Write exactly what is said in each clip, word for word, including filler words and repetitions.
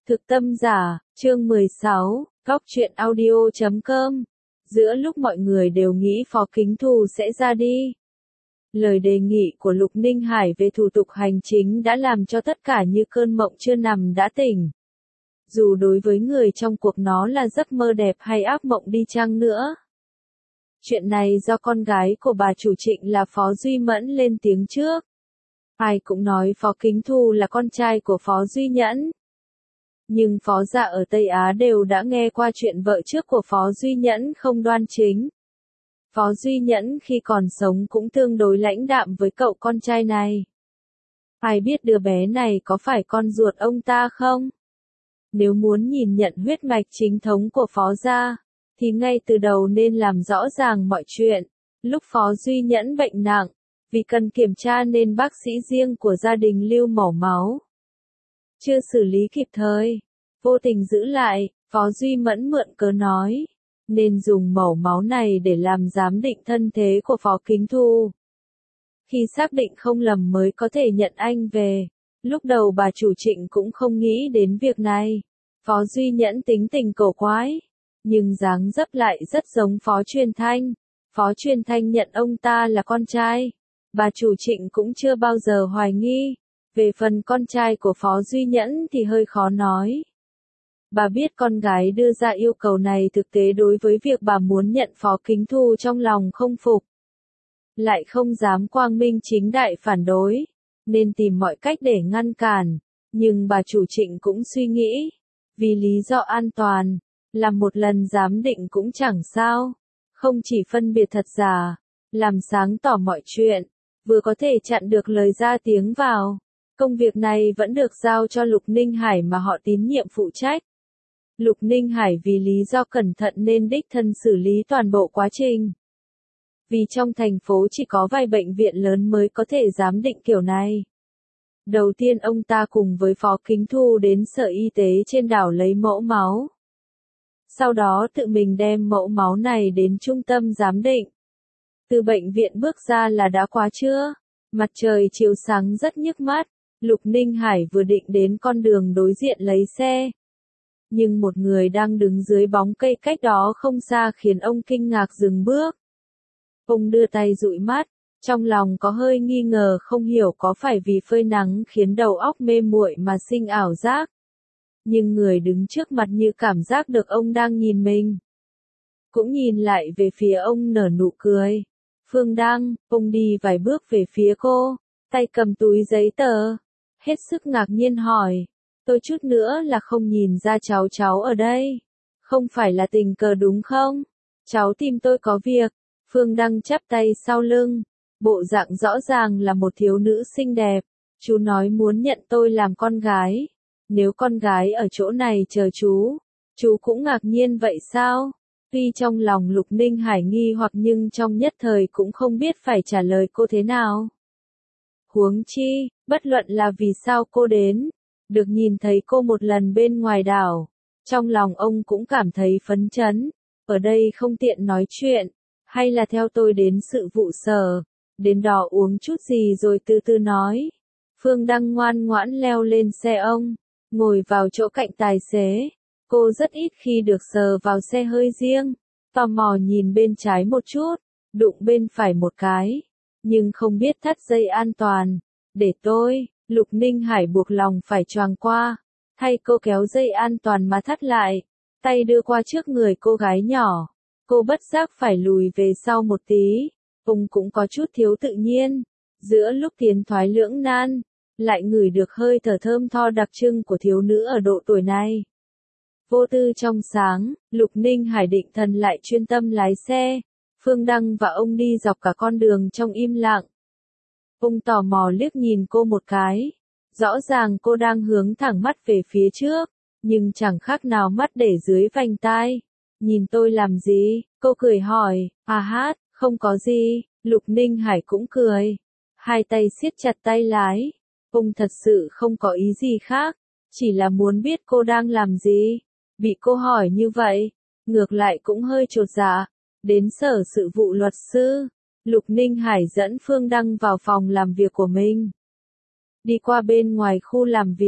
Thực tâm giả, chương mười sáu, góc truyện audio chấm com. Giữa lúc mọi người đều nghĩ Phó Kính Thù sẽ ra đi, lời đề nghị của Lục Ninh Hải về thủ tục hành chính đã làm cho tất cả như cơn mộng chưa nằm đã tỉnh. Dù đối với người trong cuộc nó là giấc mơ đẹp hay ác mộng đi chăng nữa. Chuyện này do con gái của bà chủ Trịnh là Phó Duy Mẫn lên tiếng trước. Ai cũng nói Phó Kính Thù là con trai của Phó Duy Nhẫn. Nhưng Phó gia ở Tây Á đều đã nghe qua chuyện vợ trước của Phó Duy Nhẫn không đoan chính. Phó Duy Nhẫn khi còn sống cũng tương đối lãnh đạm với cậu con trai này. Ai biết đứa bé này có phải con ruột ông ta không? Nếu muốn nhìn nhận huyết mạch chính thống của Phó gia, thì ngay từ đầu nên làm rõ ràng mọi chuyện. Lúc Phó Duy Nhẫn bệnh nặng, vì cần kiểm tra nên bác sĩ riêng của gia đình lưu mẫu máu. Chưa xử lý kịp thời, vô tình giữ lại, Phó Duy Mẫn mượn cớ nói, nên dùng mẫu máu này để làm giám định thân thế của Phó Kính Thù. Khi xác định không lầm mới có thể nhận anh về. Lúc đầu bà chủ Trịnh cũng không nghĩ đến việc này. Phó Duy Nhẫn tính tình cổ quái, nhưng dáng dấp lại rất giống Phó Truyền Thanh. Phó Truyền Thanh nhận ông ta là con trai. Bà chủ Trịnh cũng chưa bao giờ hoài nghi. Về phần con trai của Phó Duy Nhẫn thì hơi khó nói. Bà biết con gái đưa ra yêu cầu này thực tế đối với việc bà muốn nhận Phó Kính Thù trong lòng không phục. Lại không dám quang minh chính đại phản đối, nên tìm mọi cách để ngăn cản. Nhưng bà chủ Trịnh cũng suy nghĩ, vì lý do an toàn, làm một lần giám định cũng chẳng sao. Không chỉ phân biệt thật giả, làm sáng tỏ mọi chuyện, vừa có thể chặn được lời ra tiếng vào. Công việc này vẫn được giao cho Lục Ninh Hải mà họ tín nhiệm phụ trách. Lục Ninh Hải vì lý do cẩn thận nên đích thân xử lý toàn bộ quá trình. Vì trong thành phố chỉ có vài bệnh viện lớn mới có thể giám định kiểu này. Đầu tiên ông ta cùng với Phó Kính Thù đến sở y tế trên đảo lấy mẫu máu. Sau đó tự mình đem mẫu máu này đến trung tâm giám định. Từ bệnh viện bước ra là đã quá trưa, mặt trời chiếu sáng rất nhức mắt. Lục Ninh Hải vừa định đến con đường đối diện lấy xe. Nhưng một người đang đứng dưới bóng cây cách đó không xa khiến ông kinh ngạc dừng bước. Ông đưa tay dụi mắt, trong lòng có hơi nghi ngờ không hiểu có phải vì phơi nắng khiến đầu óc mê muội mà sinh ảo giác. Nhưng người đứng trước mặt như cảm giác được ông đang nhìn mình. Cũng nhìn lại về phía ông nở nụ cười. Phương Đăng, ông đi vài bước về phía cô, tay cầm túi giấy tờ. Hết sức ngạc nhiên hỏi, tôi chút nữa là không nhìn ra cháu cháu ở đây. Không phải là tình cờ đúng không? Cháu tìm tôi có việc. Phương Đăng chắp tay sau lưng, bộ dạng rõ ràng là một thiếu nữ xinh đẹp. Chú nói muốn nhận tôi làm con gái. Nếu con gái ở chỗ này chờ chú, chú cũng ngạc nhiên vậy sao? Tuy trong lòng Lục Ninh Hải nghi hoặc nhưng trong nhất thời cũng không biết phải trả lời cô thế nào. Huống chi, bất luận là vì sao cô đến, được nhìn thấy cô một lần bên ngoài đảo, trong lòng ông cũng cảm thấy phấn chấn. Ở đây không tiện nói chuyện, hay là theo tôi đến sự vụ sở, đến đó uống chút gì rồi từ từ nói. Phương Đăng ngoan ngoãn leo lên xe ông, ngồi vào chỗ cạnh tài xế. Cô rất ít khi được sờ vào xe hơi riêng, tò mò nhìn bên trái một chút, đụng bên phải một cái, nhưng không biết thắt dây an toàn. Để tôi, Lục Ninh Hải buộc lòng phải choàng qua, thay cô kéo dây an toàn mà thắt lại, tay đưa qua trước người cô gái nhỏ. Cô bất giác phải lùi về sau một tí, ông cũng có chút thiếu tự nhiên. Giữa lúc tiến thoái lưỡng nan, lại ngửi được hơi thở thơm tho đặc trưng của thiếu nữ ở độ tuổi này. Vô tư trong sáng, Lục Ninh Hải định thần lại chuyên tâm lái xe. Phương Đăng và ông đi dọc cả con đường trong im lặng. Ông tò mò liếc nhìn cô một cái. Rõ ràng cô đang hướng thẳng mắt về phía trước, nhưng chẳng khác nào mắt để dưới vành tai. Nhìn tôi làm gì? Cô cười hỏi. À hát, không có gì. Lục Ninh Hải cũng cười. Hai tay siết chặt tay lái. Ông thật sự không có ý gì khác, chỉ là muốn biết cô đang làm gì. Bị cô hỏi như vậy, ngược lại cũng hơi chột dạ. Đến sở sự vụ luật sư, Lục Ninh Hải dẫn Phương Đăng vào phòng làm việc của mình. Đi qua bên ngoài khu làm việc,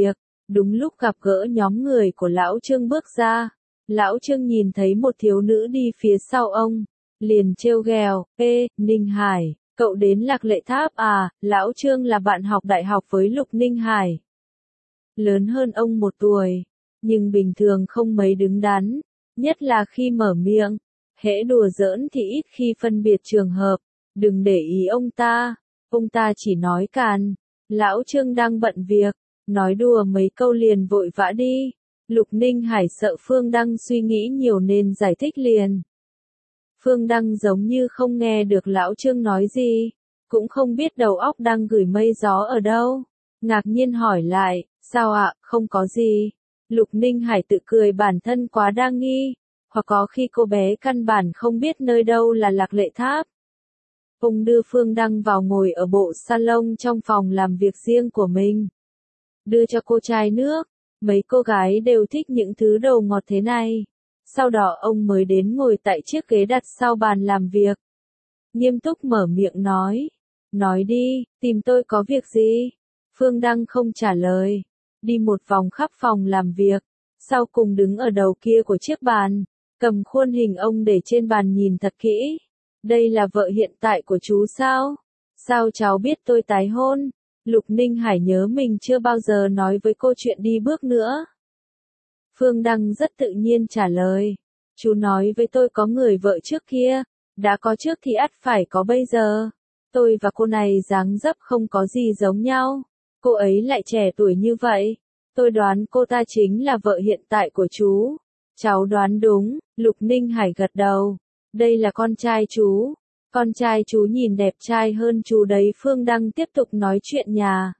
Đúng lúc gặp gỡ nhóm người của Lão Trương bước ra, Lão Trương nhìn thấy một thiếu nữ đi phía sau ông, liền trêu ghẹo, ê, Ninh Hải, cậu đến Lạc Lệ Tháp à? Lão Trương là bạn học đại học với Lục Ninh Hải. Lớn hơn ông một tuổi, nhưng bình thường không mấy đứng đắn, nhất là khi mở miệng, hễ đùa giỡn thì ít khi phân biệt trường hợp, đừng để ý ông ta, ông ta chỉ nói càn. Lão Trương đang bận việc, nói đùa mấy câu liền vội vã đi. Lục Ninh Hải sợ Phương Đăng suy nghĩ nhiều nên giải thích liền. Phương Đăng giống như không nghe được Lão Trương nói gì, cũng không biết đầu óc đang gửi mây gió ở đâu. Ngạc nhiên hỏi lại, sao ạ, không có gì. Lục Ninh Hải tự cười bản thân quá đa nghi, hoặc có khi cô bé căn bản không biết nơi đâu là Lạc Lệ Tháp. Ông đưa Phương Đăng vào ngồi ở bộ salon trong phòng làm việc riêng của mình. Đưa cho cô chai nước, mấy cô gái đều thích những thứ đồ ngọt thế này. Sau đó ông mới đến ngồi tại chiếc ghế đặt sau bàn làm việc. Nghiêm túc mở miệng nói. Nói đi, tìm tôi có việc gì? Phương Đăng không trả lời. Đi một vòng khắp phòng làm việc. Sau cùng đứng ở đầu kia của chiếc bàn. Cầm khuôn hình ông để trên bàn nhìn thật kỹ. Đây là vợ hiện tại của chú sao? Sao cháu biết tôi tái hôn? Lục Ninh Hải nhớ mình chưa bao giờ nói với cô chuyện đi bước nữa. Phương Đăng rất tự nhiên trả lời. Chú nói với tôi có người vợ trước kia. Đã có trước thì ắt phải có bây giờ. Tôi và cô này dáng dấp không có gì giống nhau. Cô ấy lại trẻ tuổi như vậy. Tôi đoán cô ta chính là vợ hiện tại của chú. Cháu đoán đúng, Lục Ninh Hải gật đầu. Đây là con trai chú. Con trai chú nhìn đẹp trai hơn chú đấy. Phương Đăng tiếp tục nói chuyện nhà.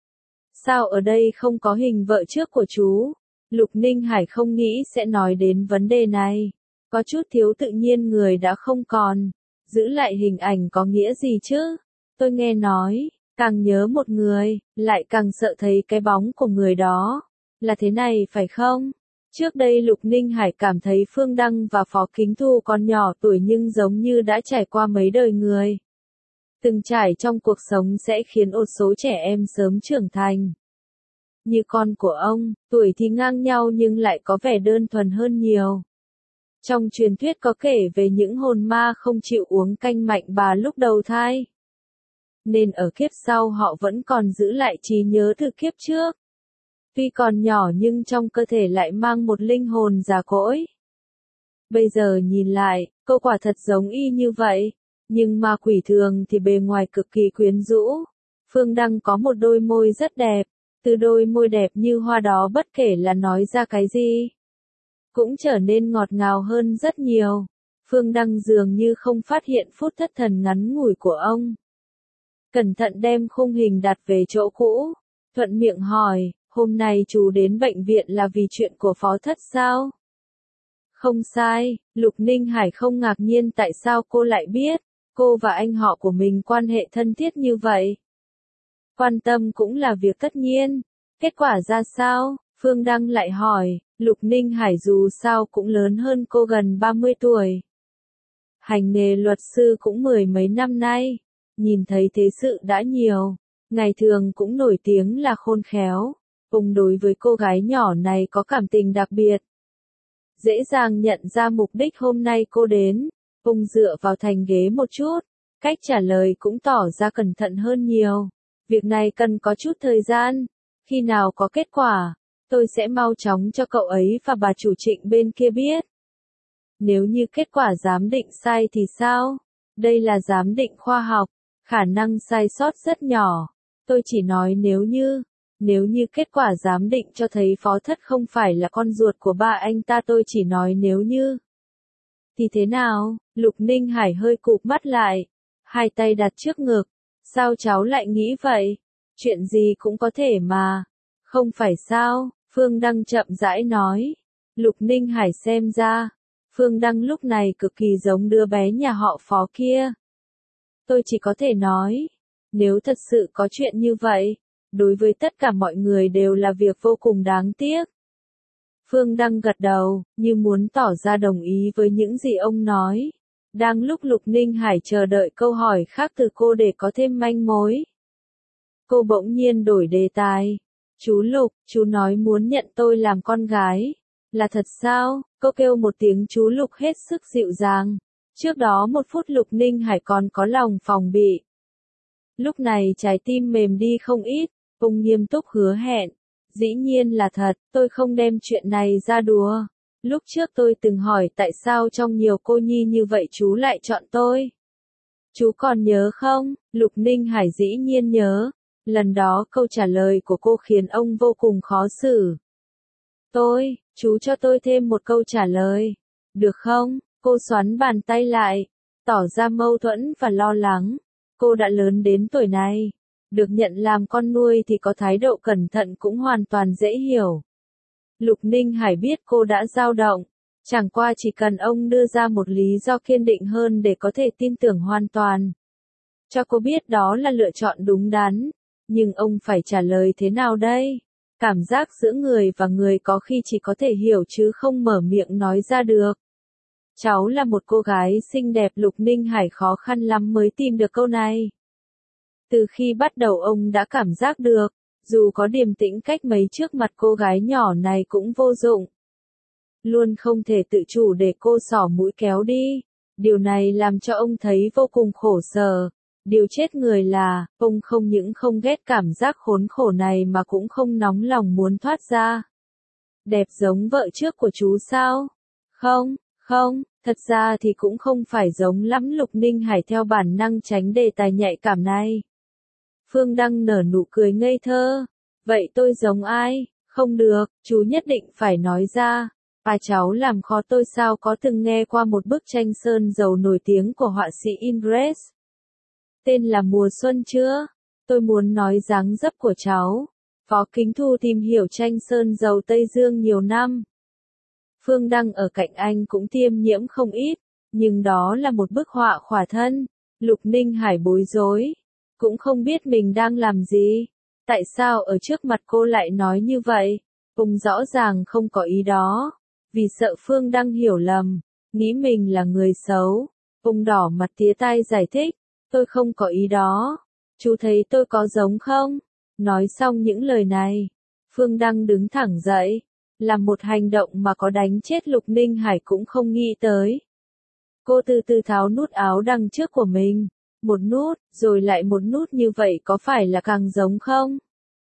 Sao ở đây không có hình vợ trước của chú? Lục Ninh Hải không nghĩ sẽ nói đến vấn đề này. Có chút thiếu tự nhiên người đã không còn. Giữ lại hình ảnh có nghĩa gì chứ? Tôi nghe nói, càng nhớ một người, lại càng sợ thấy cái bóng của người đó. Là thế này phải không? Trước đây Lục Ninh Hải cảm thấy Phương Đăng và Phó Kính Thu còn nhỏ tuổi nhưng giống như đã trải qua mấy đời người. Từng trải trong cuộc sống sẽ khiến một số trẻ em sớm trưởng thành. Như con của ông, tuổi thì ngang nhau nhưng lại có vẻ đơn thuần hơn nhiều. Trong truyền thuyết có kể về những hồn ma không chịu uống canh mạnh bà lúc đầu thai. Nên ở kiếp sau họ vẫn còn giữ lại trí nhớ từ kiếp trước. Tuy còn nhỏ nhưng trong cơ thể lại mang một linh hồn già cỗi. Bây giờ nhìn lại, cô quả thật giống y như vậy. Nhưng ma quỷ thường thì bề ngoài cực kỳ quyến rũ. Phương Đăng có một đôi môi rất đẹp. Từ đôi môi đẹp như hoa đó bất kể là nói ra cái gì, cũng trở nên ngọt ngào hơn rất nhiều. Phương Đăng dường như không phát hiện phút thất thần ngắn ngủi của ông. Cẩn thận đem khung hình đặt về chỗ cũ. Thuận miệng hỏi, hôm nay chú đến bệnh viện là vì chuyện của Phó Thất sao? Không sai, Lục Ninh Hải không ngạc nhiên tại sao cô lại biết. Cô và anh họ của mình quan hệ thân thiết như vậy. Quan tâm cũng là việc tất nhiên. Kết quả ra sao? Phương Đăng lại hỏi. Lục Ninh Hải dù sao cũng lớn hơn cô gần ba mươi tuổi. Hành nghề luật sư cũng mười mấy năm nay. Nhìn thấy thế sự đã nhiều. Ngày thường cũng nổi tiếng là khôn khéo. Ông đối với cô gái nhỏ này có cảm tình đặc biệt. Dễ dàng nhận ra mục đích hôm nay cô đến. Ông dựa vào thành ghế một chút. Cách trả lời cũng tỏ ra cẩn thận hơn nhiều. Việc này cần có chút thời gian. Khi nào có kết quả, tôi sẽ mau chóng cho cậu ấy và bà chủ Trịnh bên kia biết. Nếu như kết quả giám định sai thì sao? Đây là giám định khoa học, khả năng sai sót rất nhỏ. Tôi chỉ nói nếu như, nếu như kết quả giám định cho thấy Phó Thất không phải là con ruột của ba anh ta, tôi chỉ nói nếu như. Thì thế nào? Lục Ninh Hải hơi cụp mắt lại, hai tay đặt trước ngực. Sao cháu lại nghĩ vậy? Chuyện gì cũng có thể mà. Không phải sao? Phương Đăng chậm rãi nói. Lục Ninh Hải xem ra. Phương Đăng lúc này cực kỳ giống đứa bé nhà họ Phó kia. Tôi chỉ có thể nói. Nếu thật sự có chuyện như vậy, đối với tất cả mọi người đều là việc vô cùng đáng tiếc. Phương Đăng gật đầu, như muốn tỏ ra đồng ý với những gì ông nói. Đang lúc Lục Ninh Hải chờ đợi câu hỏi khác từ cô để có thêm manh mối. Cô bỗng nhiên đổi đề tài. Chú Lục, chú nói muốn nhận tôi làm con gái. Là thật sao? Cô kêu một tiếng chú Lục hết sức dịu dàng. Trước đó một phút Lục Ninh Hải còn có lòng phòng bị. Lúc này trái tim mềm đi không ít, ông nghiêm túc hứa hẹn. Dĩ nhiên là thật, tôi không đem chuyện này ra đùa. Lúc trước tôi từng hỏi tại sao trong nhiều cô nhi như vậy chú lại chọn tôi. Chú còn nhớ không? Lục Ninh Hải dĩ nhiên nhớ. Lần đó câu trả lời của cô khiến ông vô cùng khó xử. Tôi, chú cho tôi thêm một câu trả lời. Được không? Cô xoắn bàn tay lại, tỏ ra mâu thuẫn và lo lắng. Cô đã lớn đến tuổi này. Được nhận làm con nuôi thì có thái độ cẩn thận cũng hoàn toàn dễ hiểu. Lục Ninh Hải biết cô đã dao động. Chẳng qua chỉ cần ông đưa ra một lý do kiên định hơn để có thể tin tưởng hoàn toàn. Cho cô biết đó là lựa chọn đúng đắn. Nhưng ông phải trả lời thế nào đây? Cảm giác giữa người và người có khi chỉ có thể hiểu chứ không mở miệng nói ra được. Cháu là một cô gái xinh đẹp. Lục Ninh Hải khó khăn lắm mới tìm được câu này. Từ khi bắt đầu ông đã cảm giác được, dù có điềm tĩnh cách mấy trước mặt cô gái nhỏ này cũng vô dụng. Luôn không thể tự chủ để cô xỏ mũi kéo đi. Điều này làm cho ông thấy vô cùng khổ sở. Điều chết người là, ông không những không ghét cảm giác khốn khổ này mà cũng không nóng lòng muốn thoát ra. Đẹp giống vợ trước của chú sao? Không, không, thật ra thì cũng không phải giống lắm. Lục Ninh Hải theo bản năng tránh đề tài nhạy cảm này. Phương Đăng nở nụ cười ngây thơ. Vậy tôi giống ai? Không được, chú nhất định phải nói ra. Bà cháu làm khó tôi sao? Có từng nghe qua một bức tranh sơn dầu nổi tiếng của họa sĩ Ingres? Tên là Mùa Xuân chưa? Tôi muốn nói dáng dấp của cháu. Phó Kính Thu tìm hiểu tranh sơn dầu Tây Dương nhiều năm. Phương Đăng ở cạnh anh cũng tiêm nhiễm không ít, nhưng đó là một bức họa khỏa thân. Lục Ninh Hải bối rối, cũng không biết mình đang làm gì. Tại sao ở trước mặt cô lại nói như vậy? Ông rõ ràng không có ý đó. Vì sợ Phương Đăng hiểu lầm, nghĩ mình là người xấu. Ông đỏ mặt tía tai giải thích. Tôi không có ý đó. Chú thấy tôi có giống không? Nói xong những lời này, Phương Đăng đứng thẳng dậy, làm một hành động mà có đánh chết Lục Ninh Hải cũng không nghĩ tới. Cô từ từ tháo nút áo đằng trước của mình, một nút, rồi lại một nút, như vậy có phải là càng giống không?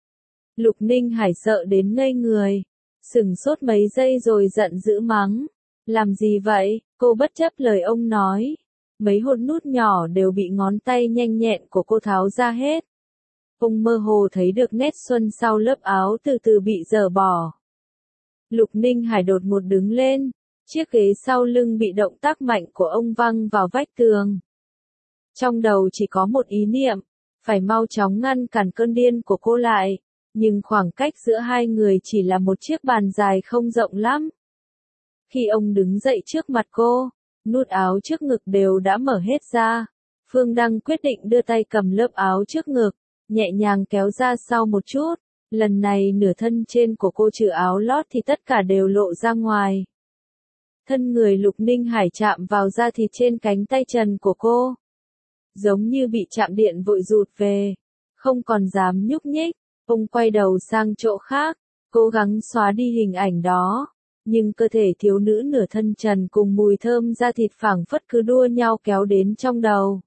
Lục Ninh Hải sợ đến ngây người, sửng sốt mấy giây rồi giận dữ mắng. Làm gì vậy? Cô bất chấp lời ông nói. Mấy hột nút nhỏ đều bị ngón tay nhanh nhẹn của cô tháo ra hết. Ông mơ hồ thấy được nét xuân sau lớp áo từ từ bị dở bỏ. Lục Ninh Hải đột ngột đứng lên, chiếc ghế sau lưng bị động tác mạnh của ông văng vào vách tường. Trong đầu chỉ có một ý niệm, phải mau chóng ngăn cản cơn điên của cô lại, nhưng khoảng cách giữa hai người chỉ là một chiếc bàn dài không rộng lắm. Khi ông đứng dậy trước mặt cô, nút áo trước ngực đều đã mở hết ra. Phương Đăng quyết định đưa tay cầm lớp áo trước ngực, nhẹ nhàng kéo ra sau một chút. Lần này nửa thân trên của cô trừ áo lót thì tất cả đều lộ ra ngoài. Thân người Lục Ninh Hải chạm vào da thịt trên cánh tay trần của cô. Giống như bị chạm điện vội rụt về. Không còn dám nhúc nhích. Ông quay đầu sang chỗ khác, cố gắng xóa đi hình ảnh đó. Nhưng cơ thể thiếu nữ nửa thân trần cùng mùi thơm da thịt phảng phất cứ đua nhau kéo đến trong đầu.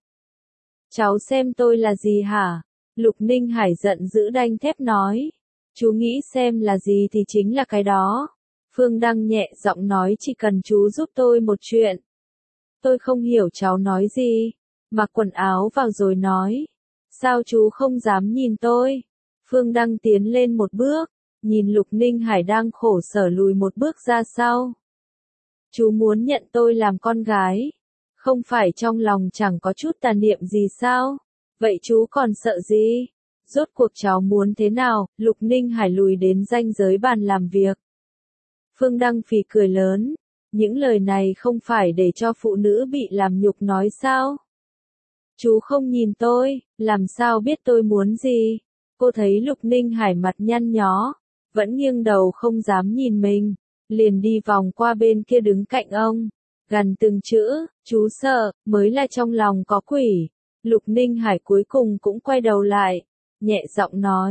Cháu xem tôi là gì hả? Lục Ninh Hải giận dữ đanh thép nói. Chú nghĩ xem là gì thì chính là cái đó. Phương Đăng nhẹ giọng nói, chỉ cần chú giúp tôi một chuyện. Tôi không hiểu cháu nói gì. Mặc quần áo vào rồi nói. Sao chú không dám nhìn tôi? Phương Đăng tiến lên một bước, nhìn Lục Ninh Hải đang khổ sở lùi một bước ra sau. Chú muốn nhận tôi làm con gái. Không phải trong lòng chẳng có chút tà niệm gì sao? Vậy chú còn sợ gì? Rốt cuộc cháu muốn thế nào? Lục Ninh Hải lùi đến ranh giới bàn làm việc. Phương Đăng phì cười lớn. Những lời này không phải để cho phụ nữ bị làm nhục nói sao? Chú không nhìn tôi, làm sao biết tôi muốn gì? Cô thấy Lục Ninh Hải mặt nhăn nhó, vẫn nghiêng đầu không dám nhìn mình, liền đi vòng qua bên kia đứng cạnh ông, gằn từng chữ, chú sợ, mới là trong lòng có quỷ. Lục Ninh Hải cuối cùng cũng quay đầu lại, nhẹ giọng nói,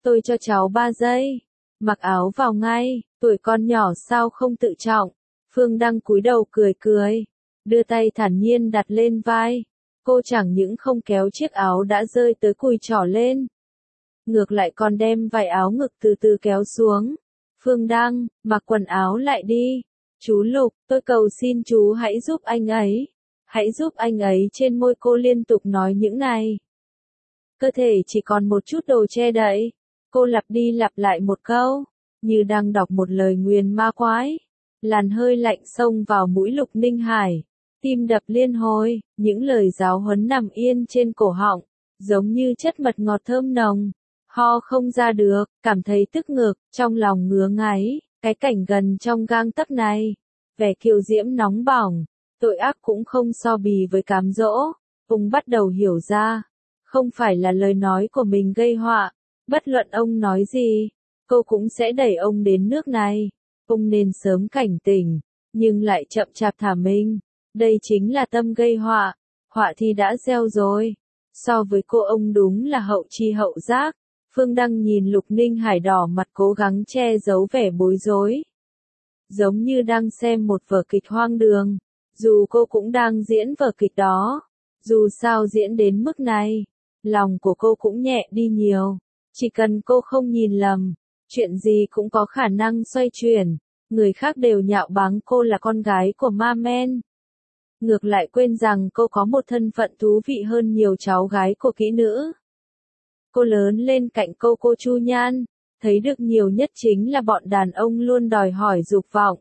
tôi cho cháu ba giây. Mặc áo vào ngay, tuổi con nhỏ sao không tự trọng. Phương Đăng cúi đầu cười cười, đưa tay thản nhiên đặt lên vai. Cô chẳng những không kéo chiếc áo đã rơi tới cùi trỏ lên, ngược lại còn đem vải áo ngực từ từ kéo xuống. Phương Đăng, mặc quần áo lại đi. Chú Lục, tôi cầu xin chú hãy giúp anh ấy. Hãy giúp anh ấy. Trên môi cô liên tục nói những này. Cơ thể chỉ còn một chút đồ che đậy. Cô lặp đi lặp lại một câu, như đang đọc một lời nguyền ma quái. Làn hơi lạnh xông vào mũi Lục Ninh Hải. Tim đập liên hồi, những lời giáo huấn nằm yên trên cổ họng, giống như chất mật ngọt thơm nồng. Ho không ra được, cảm thấy tức ngực, trong lòng ngứa ngáy, cái cảnh gần trong gang tấc này. Vẻ kiều diễm nóng bỏng, tội ác cũng không so bì với cám dỗ. Ông bắt đầu hiểu ra, không phải là lời nói của mình gây họa, bất luận ông nói gì, cô cũng sẽ đẩy ông đến nước này. Ông nên sớm cảnh tỉnh, nhưng lại chậm chạp thả mình. Đây chính là tâm gây họa, họa thì đã gieo rồi. So với cô ông đúng là hậu chi hậu giác. Phương Đăng nhìn Lục Ninh Hải đỏ mặt cố gắng che giấu vẻ bối rối. Giống như đang xem một vở kịch hoang đường. Dù cô cũng đang diễn vở kịch đó. Dù sao diễn đến mức này, lòng của cô cũng nhẹ đi nhiều. Chỉ cần cô không nhìn lầm, chuyện gì cũng có khả năng xoay chuyển. Người khác đều nhạo báng cô là con gái của ma men. Ngược lại quên rằng cô có một thân phận thú vị hơn nhiều cháu gái của kỹ nữ. Cô lớn lên cạnh cô cô Chu Nhan, thấy được nhiều nhất chính là bọn đàn ông luôn đòi hỏi dục vọng.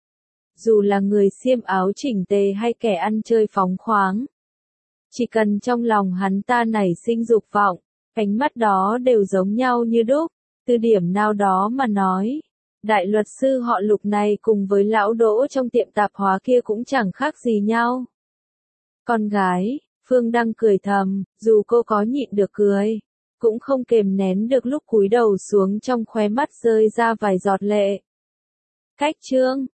Dù là người xiêm áo chỉnh tề hay kẻ ăn chơi phóng khoáng. Chỉ cần trong lòng hắn ta nảy sinh dục vọng, ánh mắt đó đều giống nhau như đúc. Từ điểm nào đó mà nói, đại luật sư họ Lục này cùng với lão Đỗ trong tiệm tạp hóa kia cũng chẳng khác gì nhau. Con gái, Phương Đăng cười thầm, dù cô có nhịn được cười, cũng không kềm nén được lúc cúi đầu xuống trong khóe mắt rơi ra vài giọt lệ. Cách chương